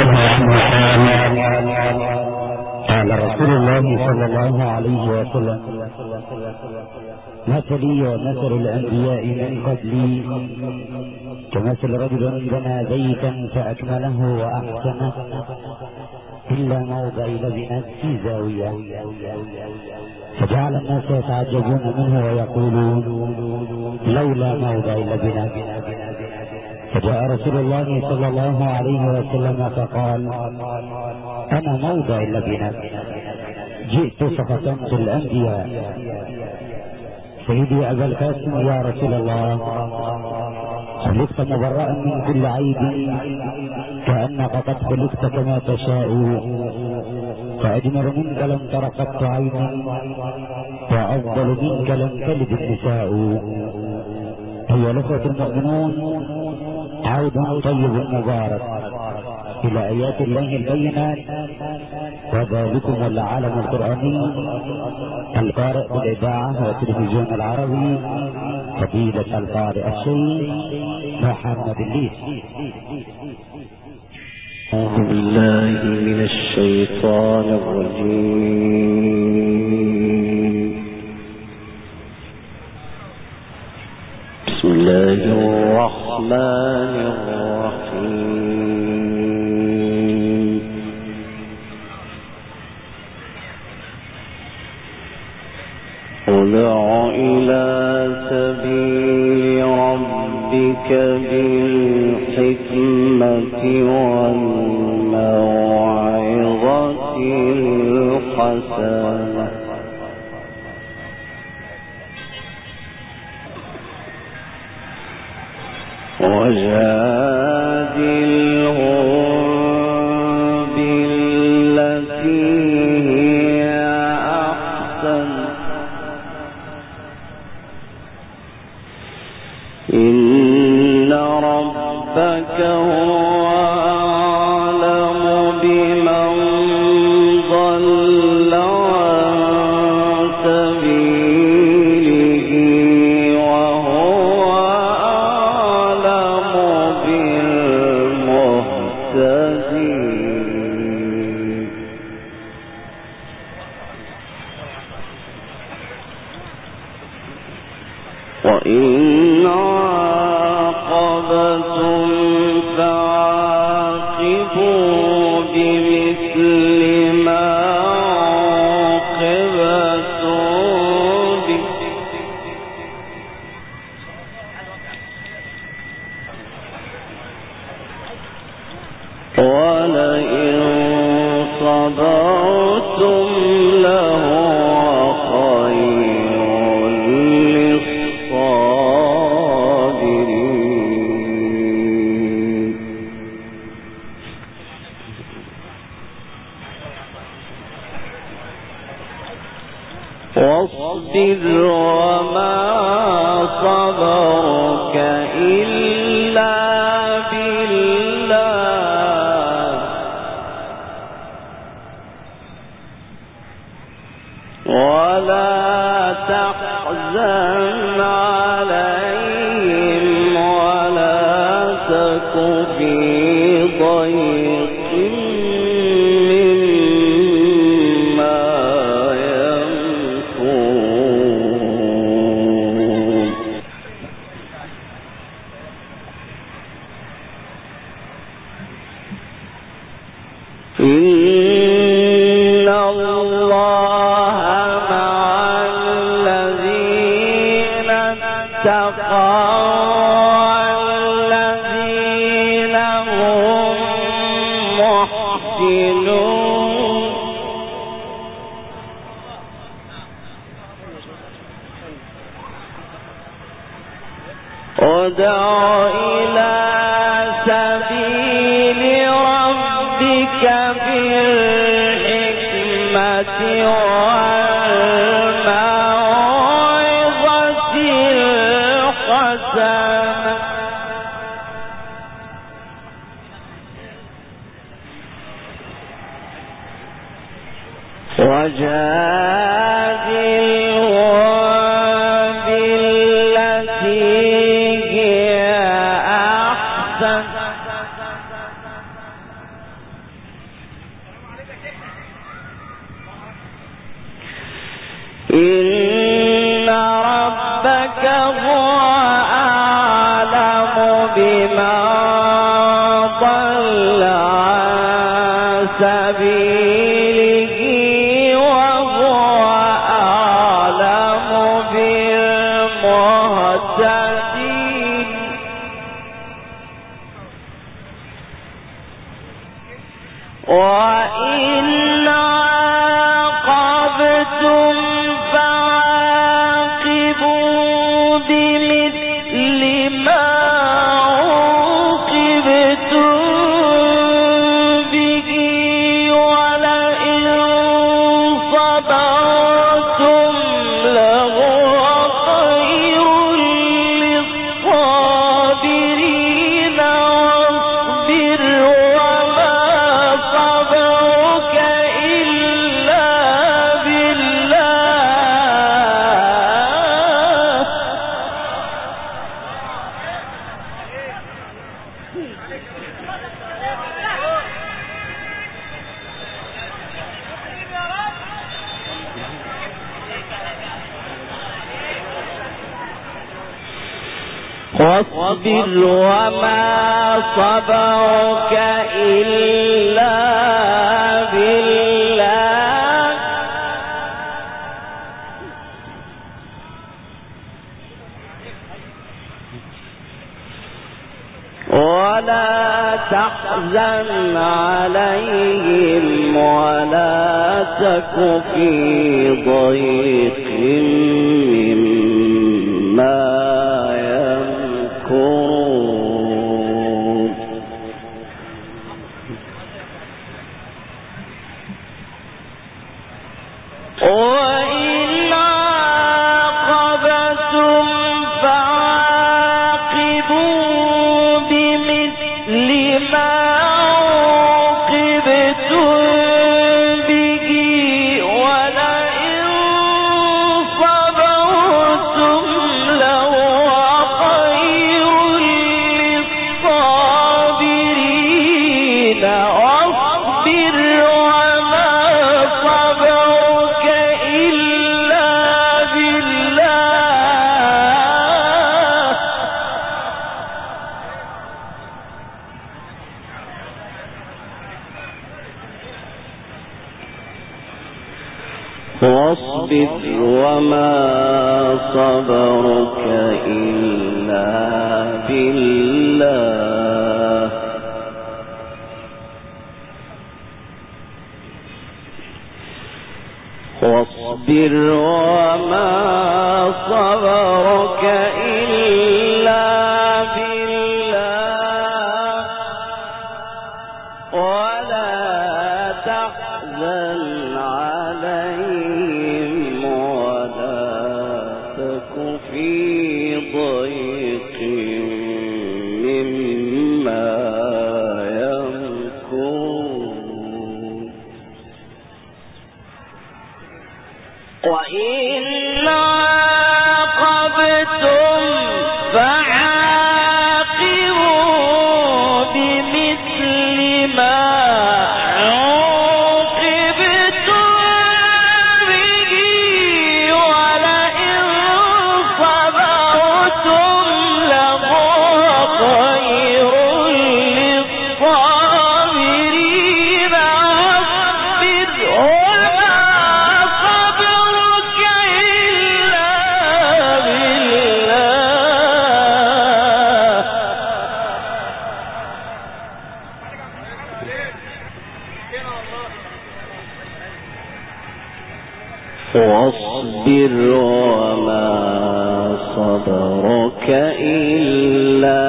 قال رسول الله صلى الله عليه وسلم: مثلي ومثل الأنبياء من قبلي كمثل رجل بنى بيتا فأكمله وأحسنه إلا موضع لبنة في زاوية، فجعل الناس يتعجبون منه ويقولون: لولا موضع لبنة. فجاء رسول الله صلى الله عليه وسلم فقال: أنا موضع اللبنة، جئت فختمت الأنبياء. سيدي أبا القاسم يا رسول الله، خلقت مبرأ من كل عيب، كأنك قد خلقت كما تشاء، فأجمل منك لم تر قط عين، وأفضل منك لم تلد النساء. أيها الأخوة المؤمنون، عود طيب مبارك إلى آيات الله البينات، وذلكم العالم القرآني القارئ بالإذاعة والتلفزيون العربي، فضيلة القارئ الشيخ محمد الليث. أعوذ بالله من الشيطان الرجيم. بسم الله الرحمن الرحيم. ادع إلى سبيل ربك بالحكمة والموعظة الحسنة وجادلهم بالتي هي أحسن، إن ربك هو أعلم بمن ضل عن سبيله وهو أعلم بالمهتدين. وإن عاقبتم فعاقبوا بمثل ما عوقبتم به، ولئن صبرتم لهو خير للصابرين. واصبر وما صبرك إلا بالله، ولا تحزن عليهم ولا تك في ضيق مما يمكرون. إن الله مع الذين اتقوا والذين هم محسنون. ادع إلى سبيل ربك بالحكمة والموعظة الحسنة وجادلهم بالتي هي أحسن، ربك هو أعلم بمن ضل عن سبيله وهو أعلم بالمهتدين وإن عاقبتم فعاقبوا بمثل ما عوقبتم به ولئن صبرتم لهو خير للصابرين واصبر وما صبرك إلا بالله واصبر وما صبرك إلا بالله ولا تحزن عليهم ولا تك في ضيق مما يمكرون وإن عاقبتم فعاقبوا بمثل ما عوقبتم به ولئن صبرتم لهو خير للصابرين واصبر وما صبرك إلا بالله واصبر وما صبرك إلا بالله واصبر وما صبرك إلا بالله ولا تحزن عليهم ولا تك في ضيق مما يمكرون وإن عاقبتم فعاقبوا بمثل ما عوقبتم به ولئن صبرتم لهو خير للصابرين واصبر وما صبرك إلا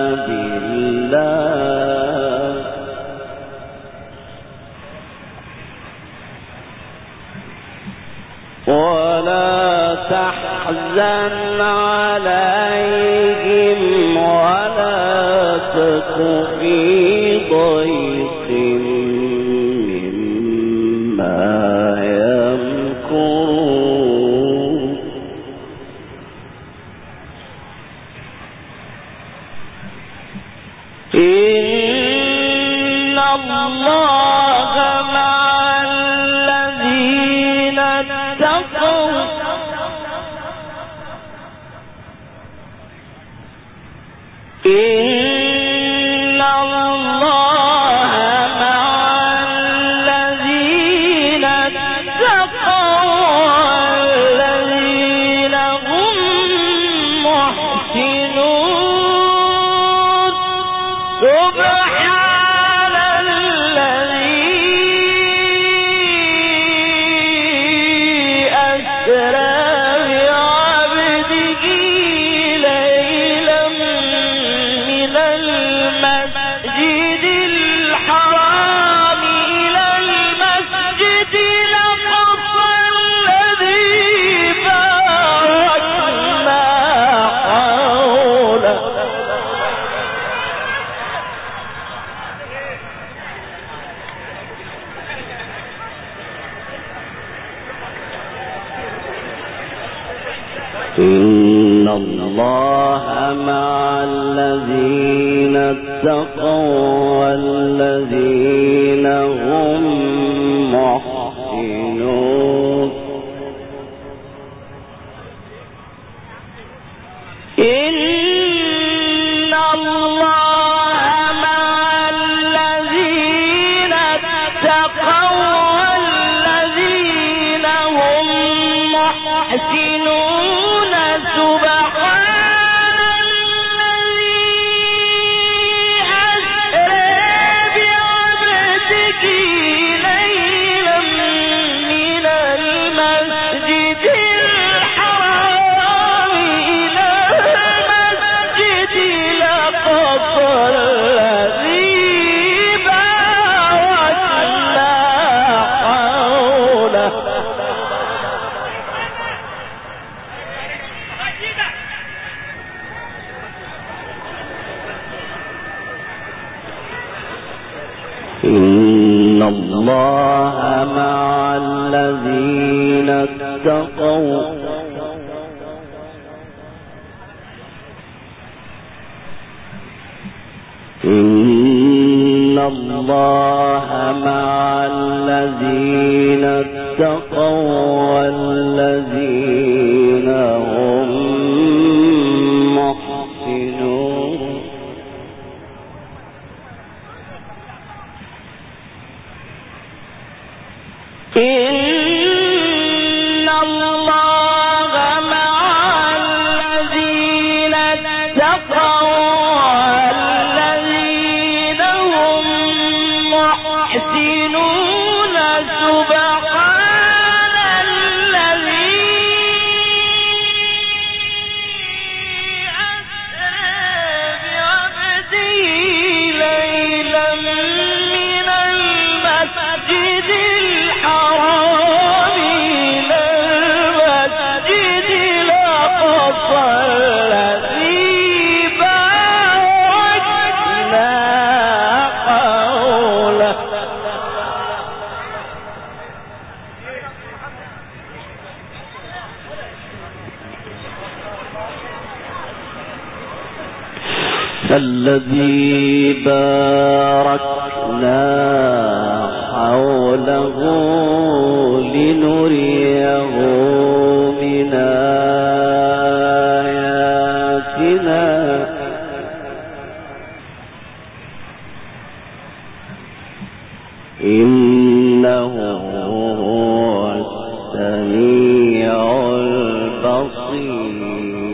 بالله ولا تحزن عليهم ولا تك في ضيق مما يمكرون إن الله مع الذين اتقوا إن الله مع الذين اتقوا والذين هم محسنون إن الله مع الذين اتقوا والذين هم محسنون إن الله مع الذين اتقوا إن الله مع الذين اتقوا والذين هم محسنون إن الله مع الذين اتقوا والذين هم محسنون سبحان الذي أسرى بعبده ليلا من المسجد الحرام إلى المسجد الأقصى الذي باركنا حوله الذي باركنا حوله لنريه من آياتنا إنه هو السميع البصير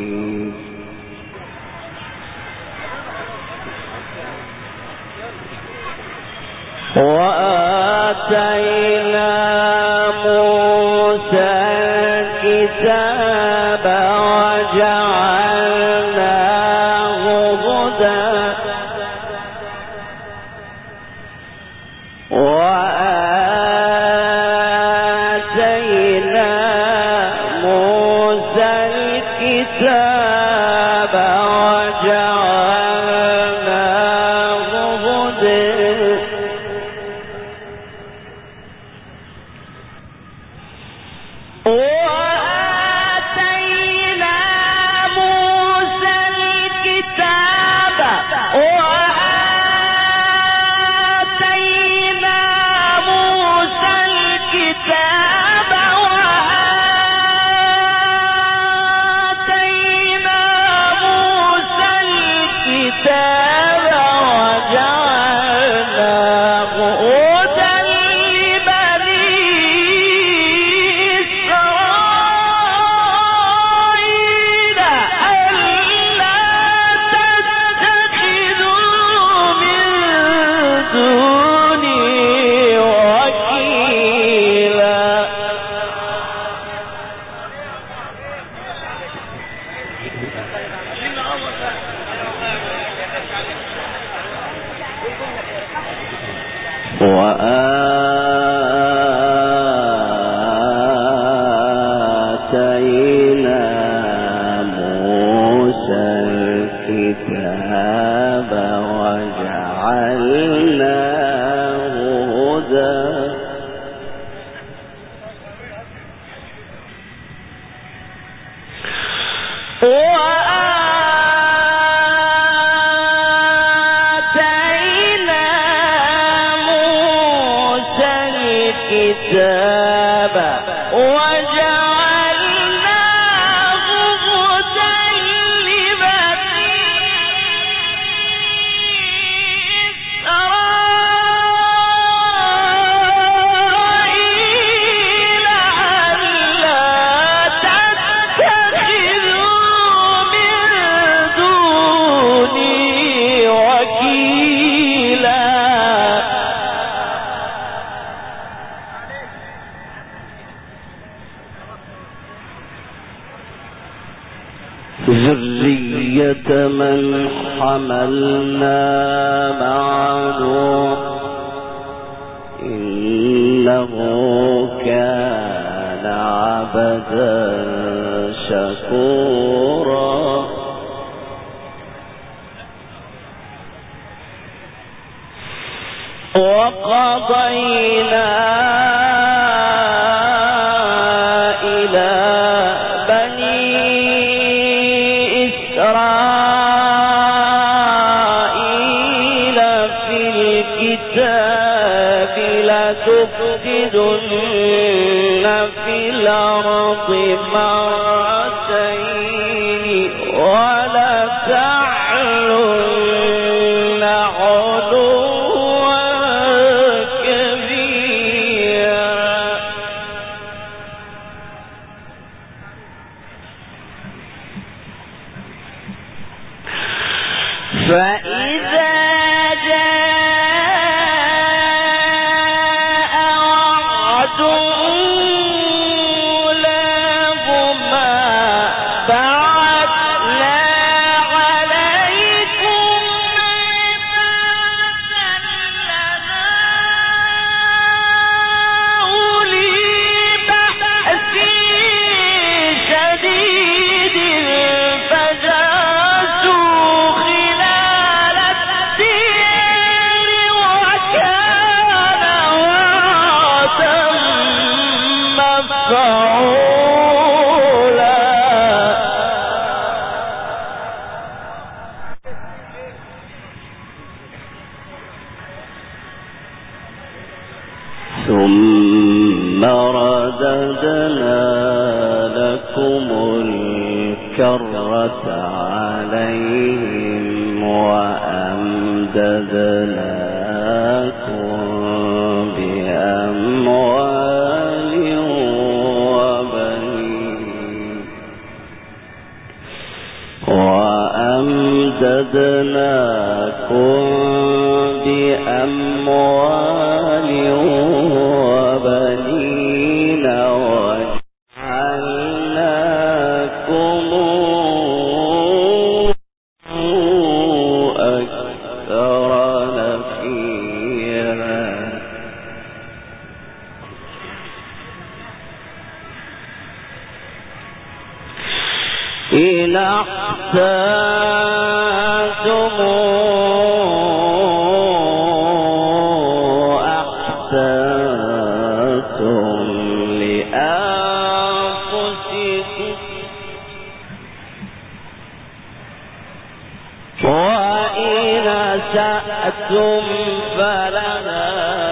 وآتينا موسى الكتاب وجعلناه هدى وآتينا موسى الكتاب وجعلناه هدى وآتينا موسى الكتاب وآتينا موسى الكتاب وآتينا موسى الكتاب وجعلناه هدى لبني إسرائيل ألا تتخذوا من دوني وكيلا وآتينا موسى الكتاب وجعلناه هدى الكتاب وجعلناه هدى لبني إسرائيل ألا تتخذوا من دوني وكيلا. ذرية من حملنا مع نوح إنه كان عبدا شكورا. وقضينا إلى بني إسرائيل في الكتاب لتفسدن في الأرض مرتين ولتعلن علوا كبيرا. فإذا جاء وعد أولاهما بعثنا عليكم عبادا لنا أولي بأس شديد فجاسوا خلال الديار وكان وعدا مفعولا. ثم رددنا لكم الكرة عليهم وأمددناكم بأموال وبنين وجعلناكم أكثر نفيرا. إن أحسنتم أحسنتم لأنفسكم وإن أسأتم فلها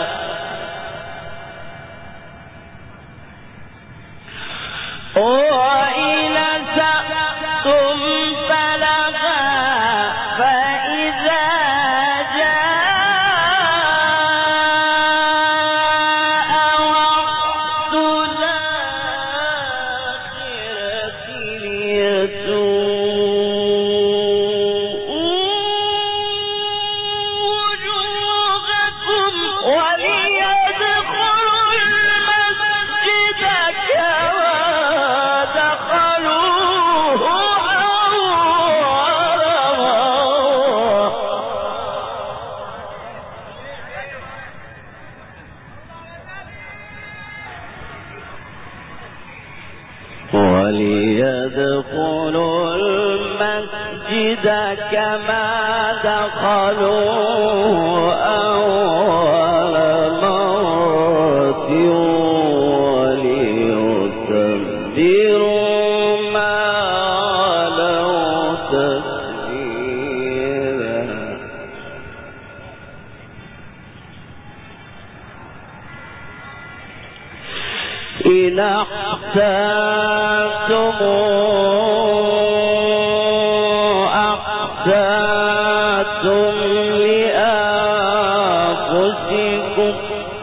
وإن أسأتم فلها فإذا جاء وعد الآخرة ليسوءوا وجوهكم وليدخلوا المسجد كما دخلوه أول مرة وليدخلوا المسجد كما دخلوه أول مرة وليتبروا ما علوا تتبيرا. إن أحسنتم أحسنتم لأنفسكم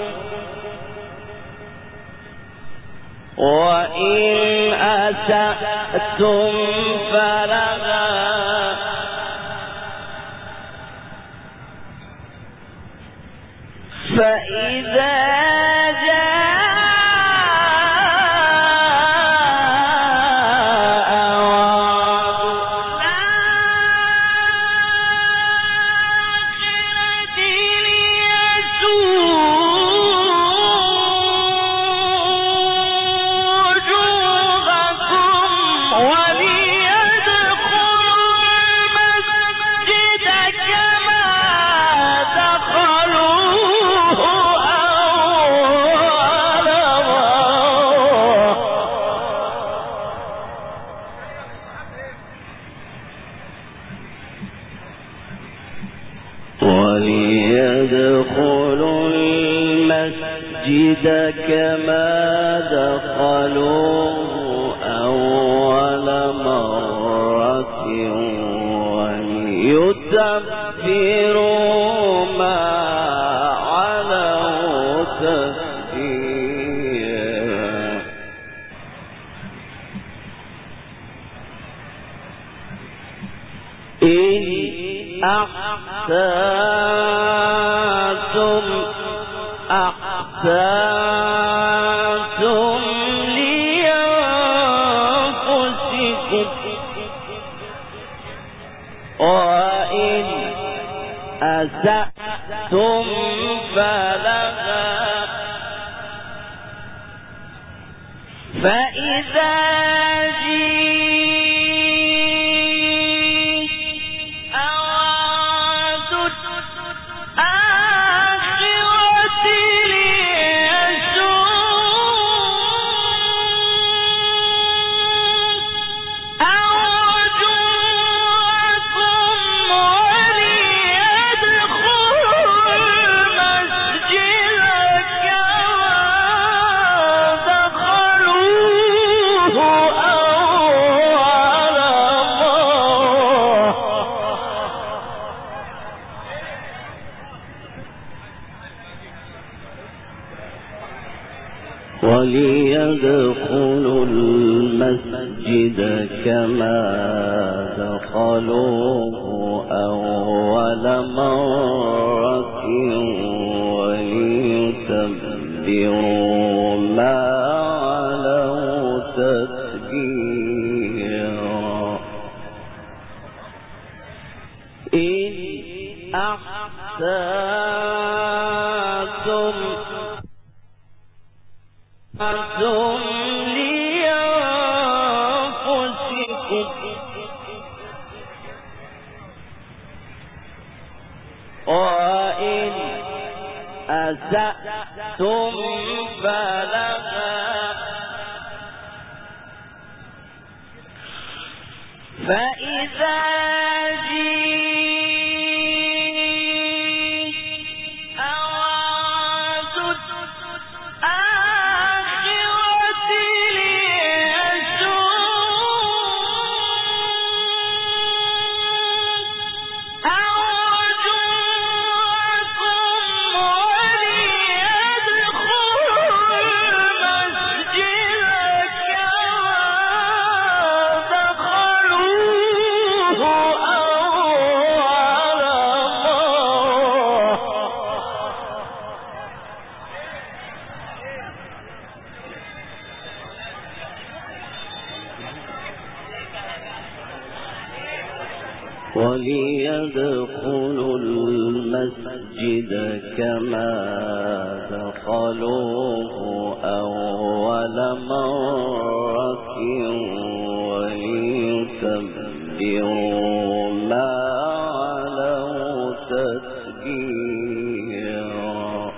وإن أسأتم فلها فإذا وليدخلوا المسجد كما دخلوه أول مرة وليتبروا ما علوا تتبيرا إن أحسنتم أحسنتم لأنفسكم وإن أسأتم فلها فإذا وليدخلوا المسجد كما دخلوه أول مرة وليتبروا ما علوا تتبيرا إن أحسنتم لأنفسكم وإن أسأتم فلها فإذا وليدخلوا المسجد كما دخلوه أول مرة وليتبروا ما علوا تتبيرا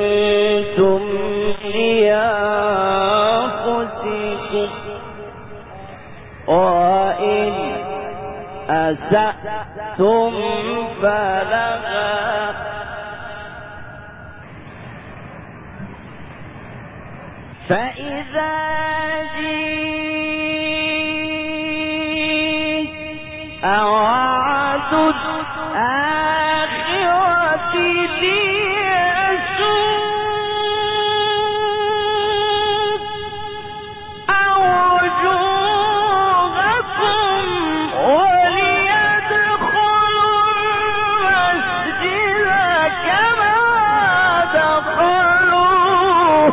أحسنتم لأنفسكم أسأتم فلها فإذا جئت وعد الآخرة ليسوء وجوهكم وليدخلوا المسجد كما دخلوه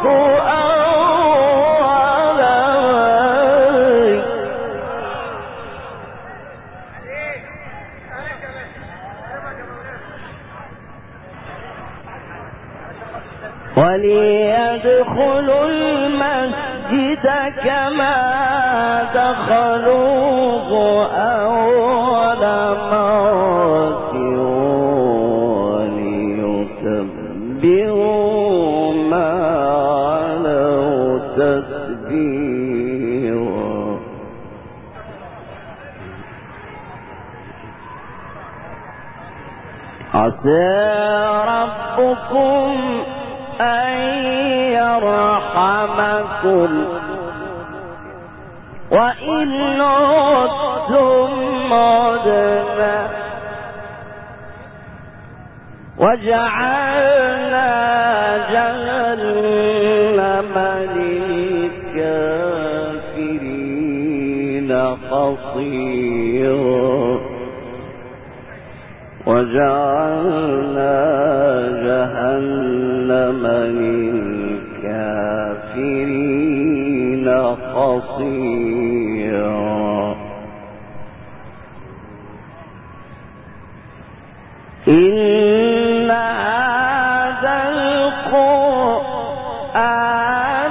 وليدخلوا المسجد كما دخلوه أول مرة وليتبروا ما علوا تتبيرا عسى ربكم أن يرحمكم وإن عدتم عدنا وجعلنا جهنم للكافرين حصيرا وجعلنا جهنم للكافرين حصيرا إن هذا القرآن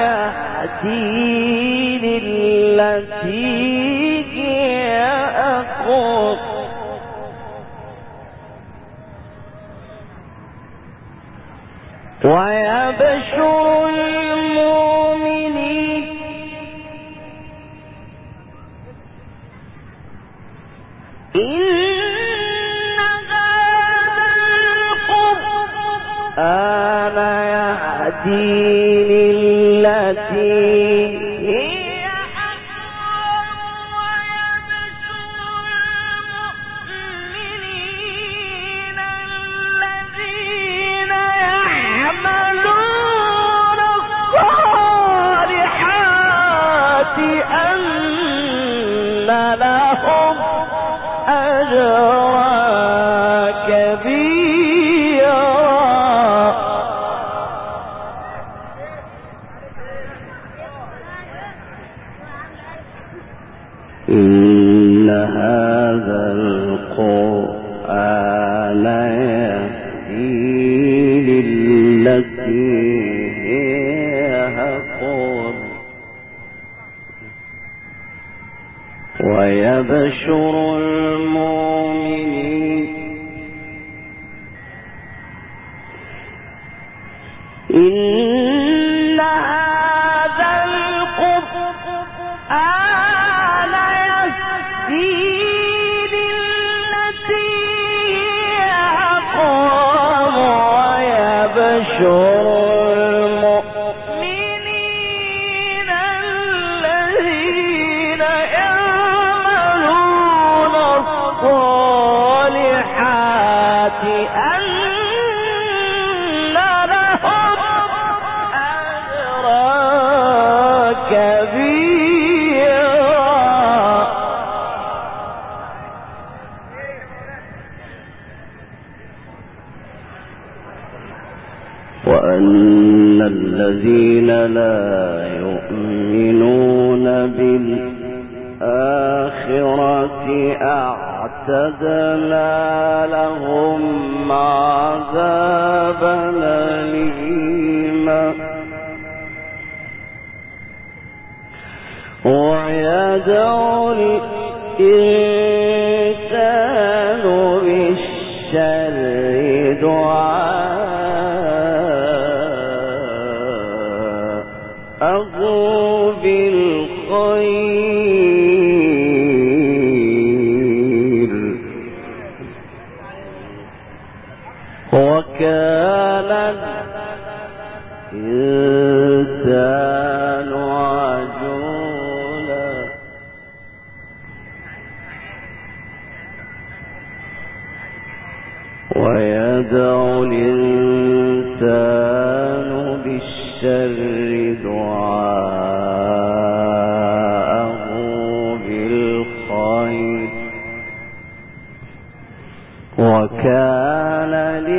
يهدي للتي هي أقوم ويبشر المؤمنين إن هذا القرآن يهدي للتي هي أقوم ويبشر المؤمنين الذين يعملون الصالحات أن لهم أجرا كبيرا إن هذا القرآن يهدي للتي هي أقوم ويبشر المؤمنين إن هذا القرآن يهدي للتي هي أقوم ويبشر المؤمنين الذين يعملون الصالحات أن لهم أجرا كبيرا وأن الذين لا يؤمنون بالآخرة أعتدنا لهم عذابا أليما ويدعو الإنسان بالشر دعاءه بالخير وكان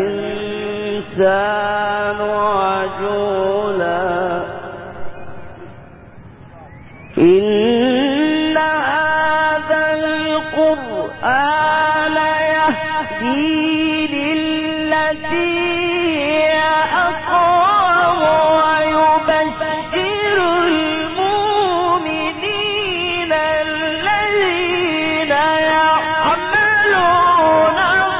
الإنسان عجولا إن هذا القرآن يهدي للتي هي أقوم ويبشر المؤمنين الذين يعملون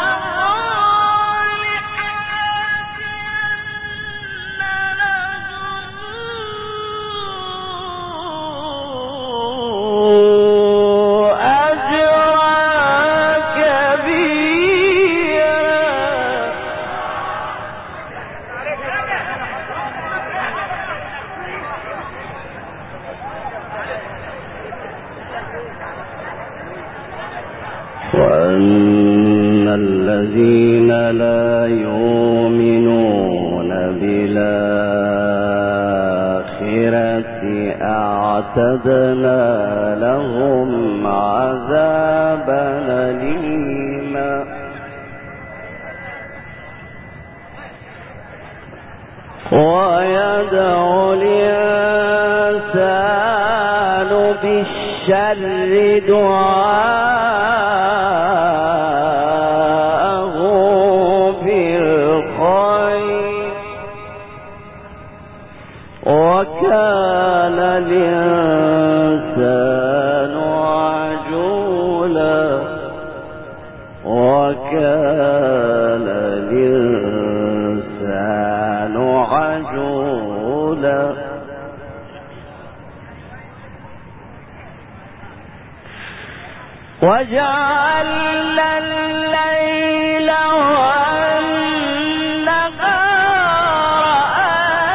وأن الذين لا يؤمنون بالآخرة أعتدنا لهم عذابا أليما ويدعو الإنسان بالشر دعاءه بالخير وكان الإنسان عجولا وكان الإنسان عجولا وجعلنا الليل والنهار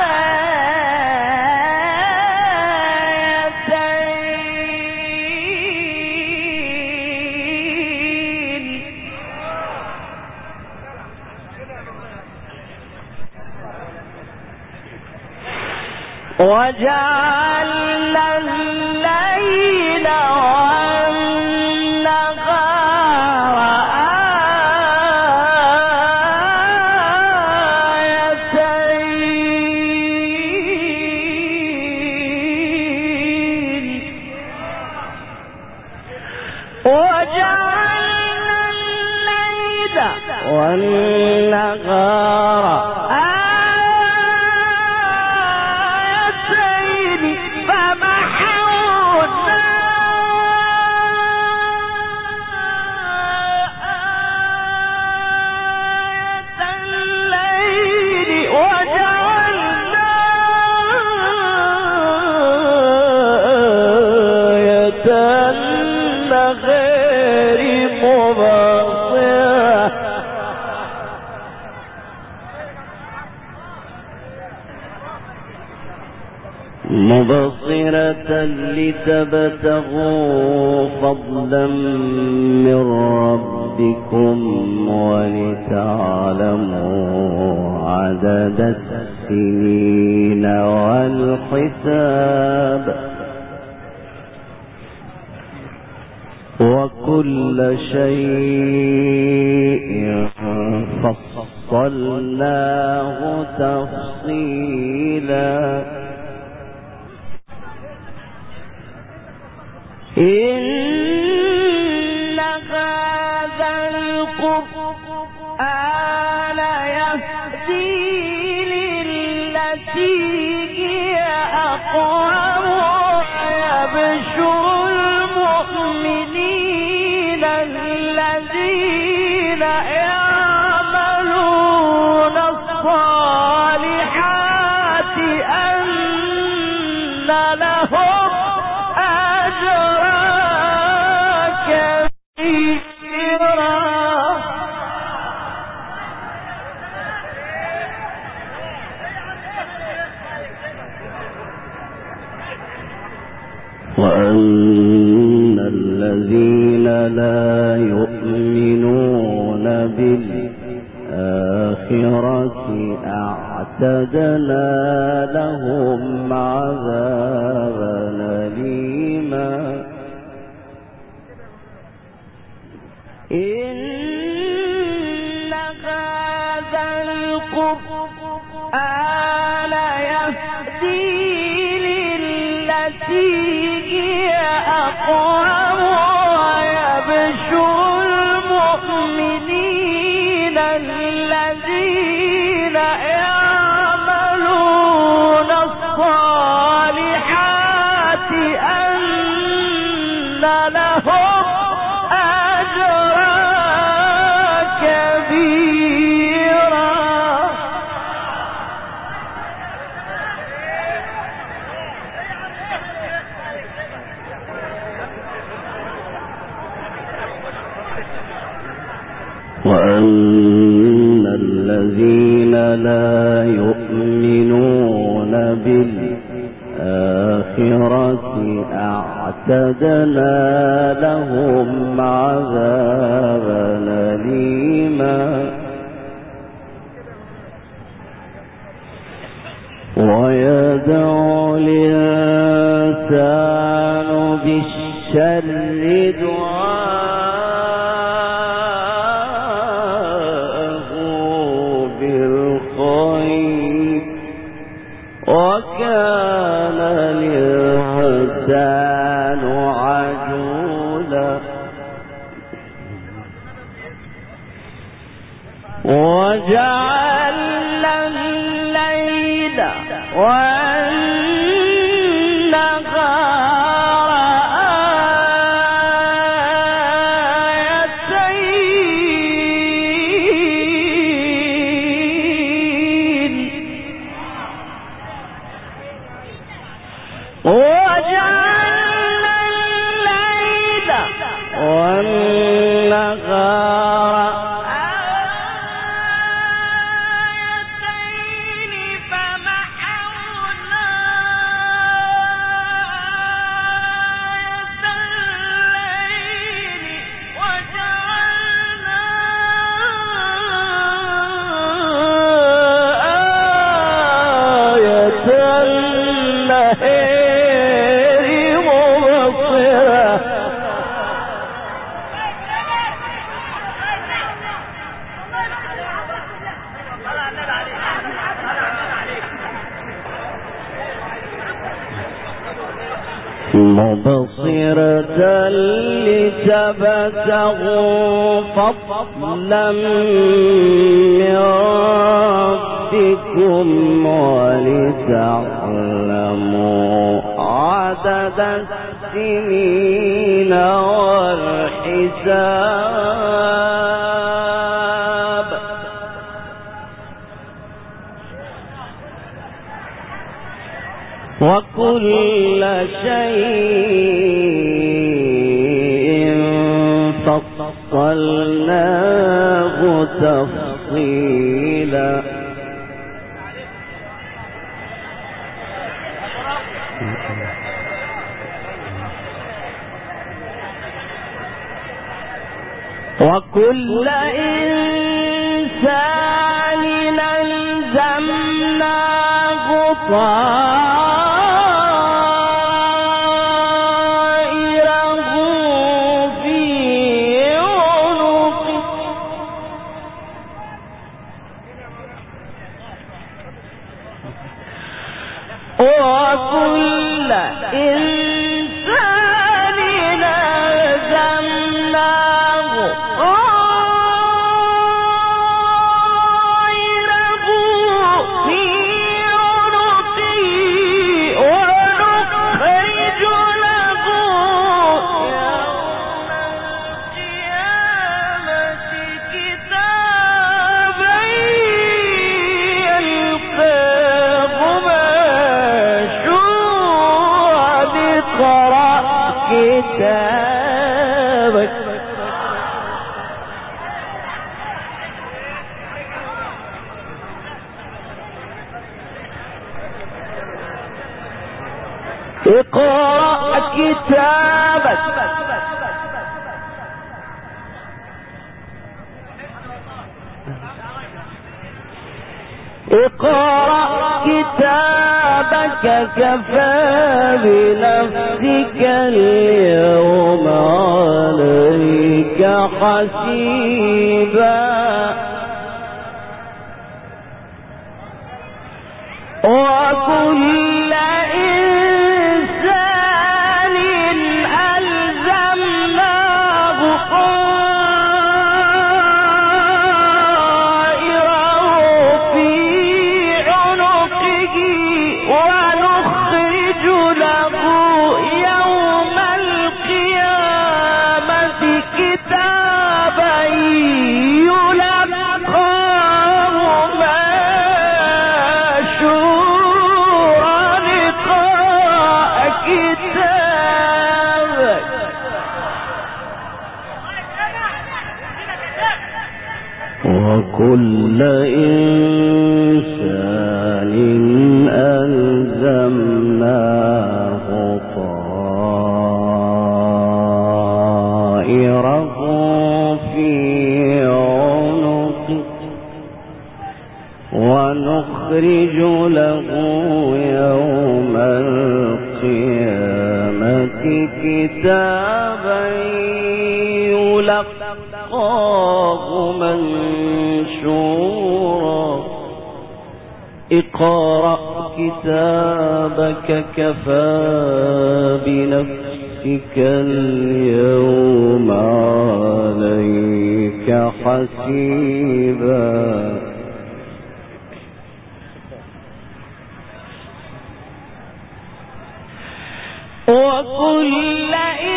آيتين وجعلنا الليل والنهار آيتين فمحونا آية الليل وجعلنا آية النهار مبصرة لتبتغوا فضلا من ربكم ولتعلموا عدد السنين والحساب وكل شيء فصلناه تفصيلا إن هذا القرآن يهدي للتي هي أقوم ويبشر المؤمنين الذين يعملون الصالحات أن لهم وأن الذين لا يؤمنون بالآخرة أعتدنا لهم عذابا أليما إن هي أقوم ويبشر المؤمنين الذين يعملون الصالحات أن لهم أجرا كبيرا. وأن الذين لا يؤمنون بالآخرة أعتدنا لهم عذابا أليما. ويدعو الإنسان بالشر دعاءه بالخير وكان الإنسان عجولا. وجعلنا الليل والنهار آيتين وجعلنا الليل والنهار مبصرة لتبتغوا فضلا من ربكم ولتعلموا عدد السنين والحساب. وكل شيء فصلناه تفصيلا. وكل إنسان ألزمناه طائره في عنقه وكل إنسان ألزمناه طائره في عنقه ونخرج له يوم القيامة كتابا يلقاه منشورا اقرأ كتابك. اقرأ كتابك اقرأ كتابك كفى بنفسك اليوم عليك حسيبا. وكل إنسان كتابا يلقاه منشورا اقرأ كتابك كفى بنفسك اليوم عليك حسيبا وكل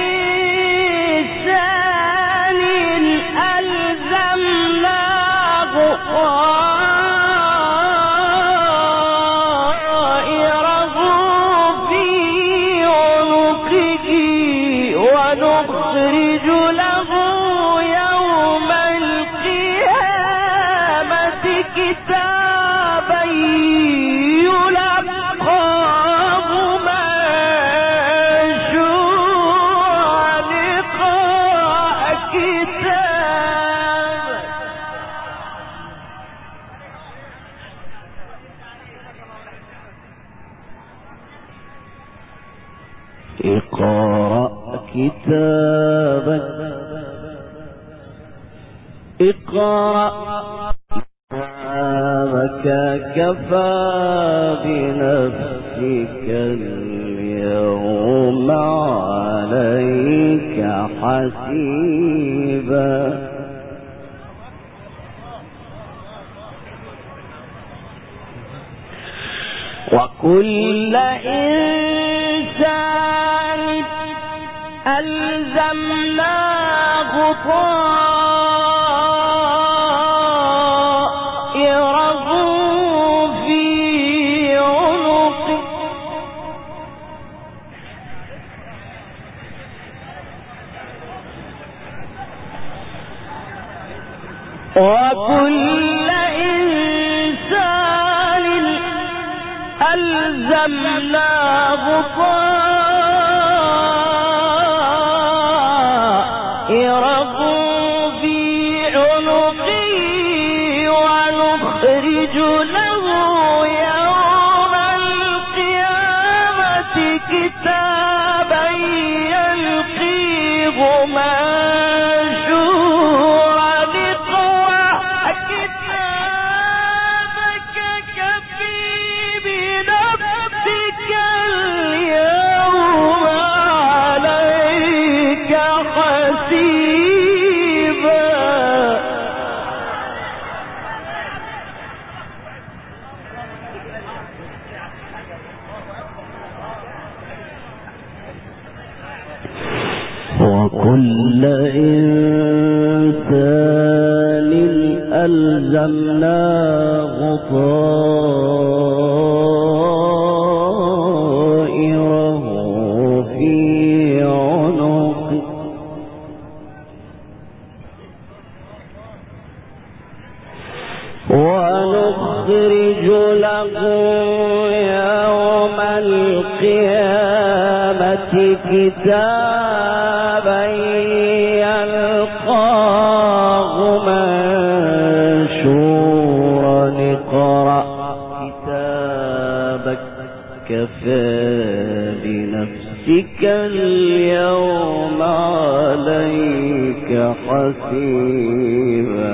إنسان ألزمناه طائره في عنقه ونخرج له يوم القيامة كتابا يلقاه اقرأ كتابك كفى بنفسك اليوم عليك حسيبا وكل إنسان ألزمناه طائره في عنقه وكل إنسان ألزمناه طائره في عنقه ونخرج له يوم القيامة كتابا يلقيه منشورا اقرأ كتابك كفى بنفسك اليوم عليك حسيبا وكل إنسان ألزمناه طائره في عنقه ونخرج له يوم القيامة كتابا يلقاه منشورا اقرأ كتابك كفى بنفسك اليوم عليك حسيبا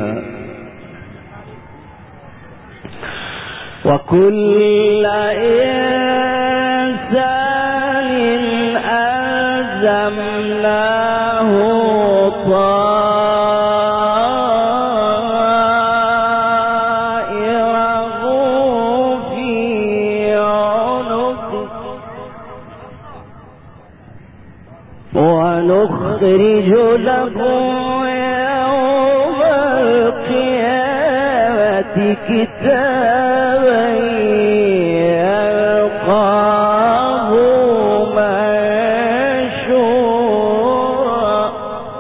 وكل إنسان ألزمناه طائره في عنقه ونخرج له يوم القيامة كتابا يلقاه منشورا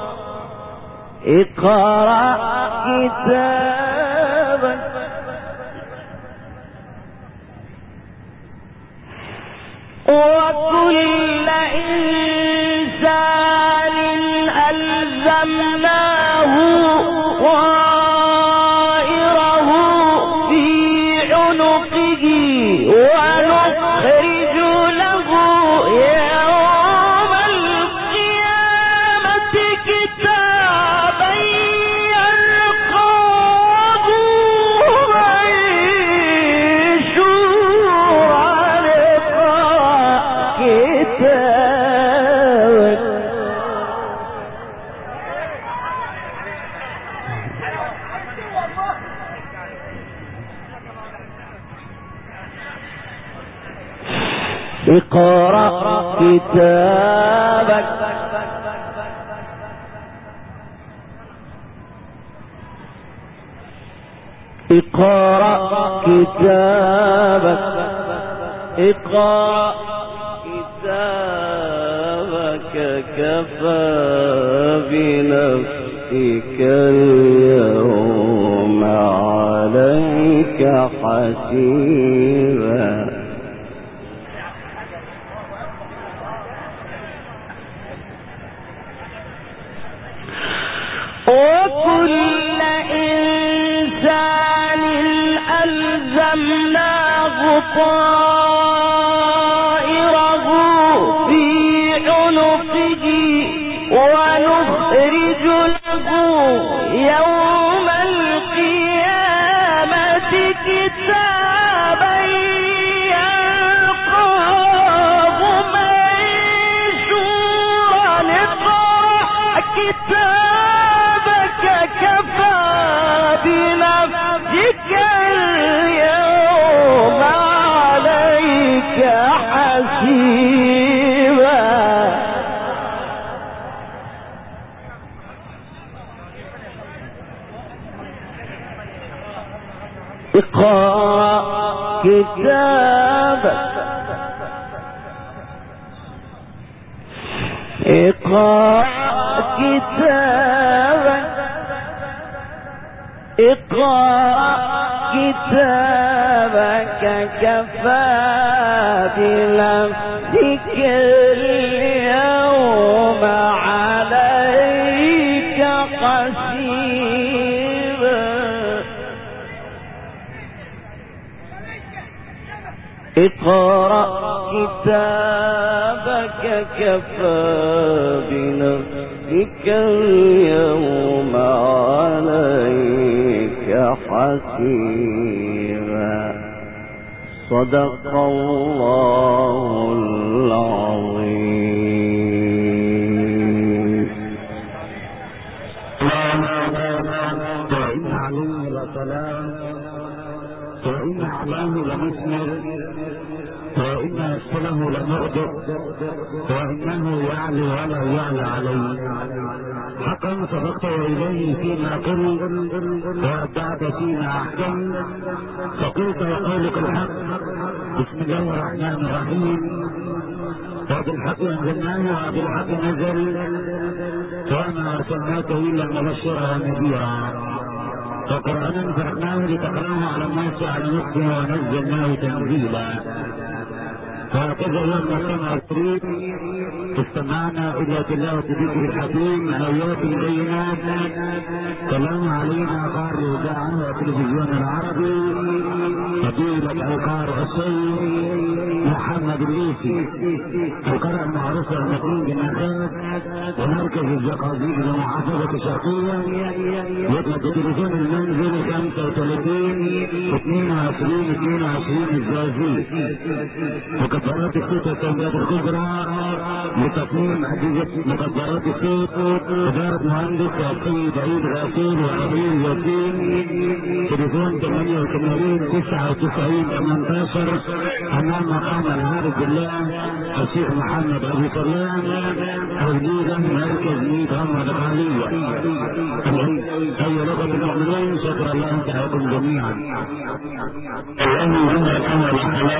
اقرأ كتابك وكل إنسان ألزمناه طائره في عنقه ونخرج له يوم كتابك اقرأ كتابك اقرأ كتابك كفى بنفسك اليوم عليك حسيبا وكل إنسان ألزمناه طائره في عنقه ونخرج له يوم القيامة كتابا يلقاه منشورا اقرأ كتابك كفى بنفسك اليوم عليك حسيبا اقرأ كتابك اقرأ كتابك اقرأ كتابك كفى بنفسك اليوم عليك حسيبا اقرأ كتابك كفى بنفسك اليوم عليك حسيبا صدق الله العظيم. وإن عليه لسلام وإن عليه لمثمر وإن أسفله لمغدق وإنه يعلي ولا يعلى عليه حقا صدقت إليه فيما قلت وأبدعت فيما أحكمت فقلت وقولك الحق. بسم الله الرحمن الرحيم. وبالحق أنزلناه وبالحق نزل وما أرسلناك إلا مبشرا ونذيرا وقرآنا فرقناه لتقرأه على الناس على نفسه ونزلناه تنزيلا. وهكذا يوم كما الكريم استمعنا الى تلاوة ذكر الحكيم ايات بينات كلام علينا قارئ الاذاعة والتلفزيون العربي فضيلة القارئ الشيخ محمد الليثي القارئ المعروف المقيم بالنخاس ومركز الزقازيق لمحافظة الشرقية يطلق تلفزيون المنزل 35-22-22 الزقازيق مكبرات الصوت والتنبيهات الكبرى لتصميم أجهزة مكبرات الصوت إدارة مهندس السيد عيد غاسين وعبيد ياسين تليفون 88-99-18 أمام مقام العارف بالله الشيخ محمد أبو سلام توجيها مركز ميت غمد العالية. هي لغة المؤمنين. شكرا الله تعالى جميعا.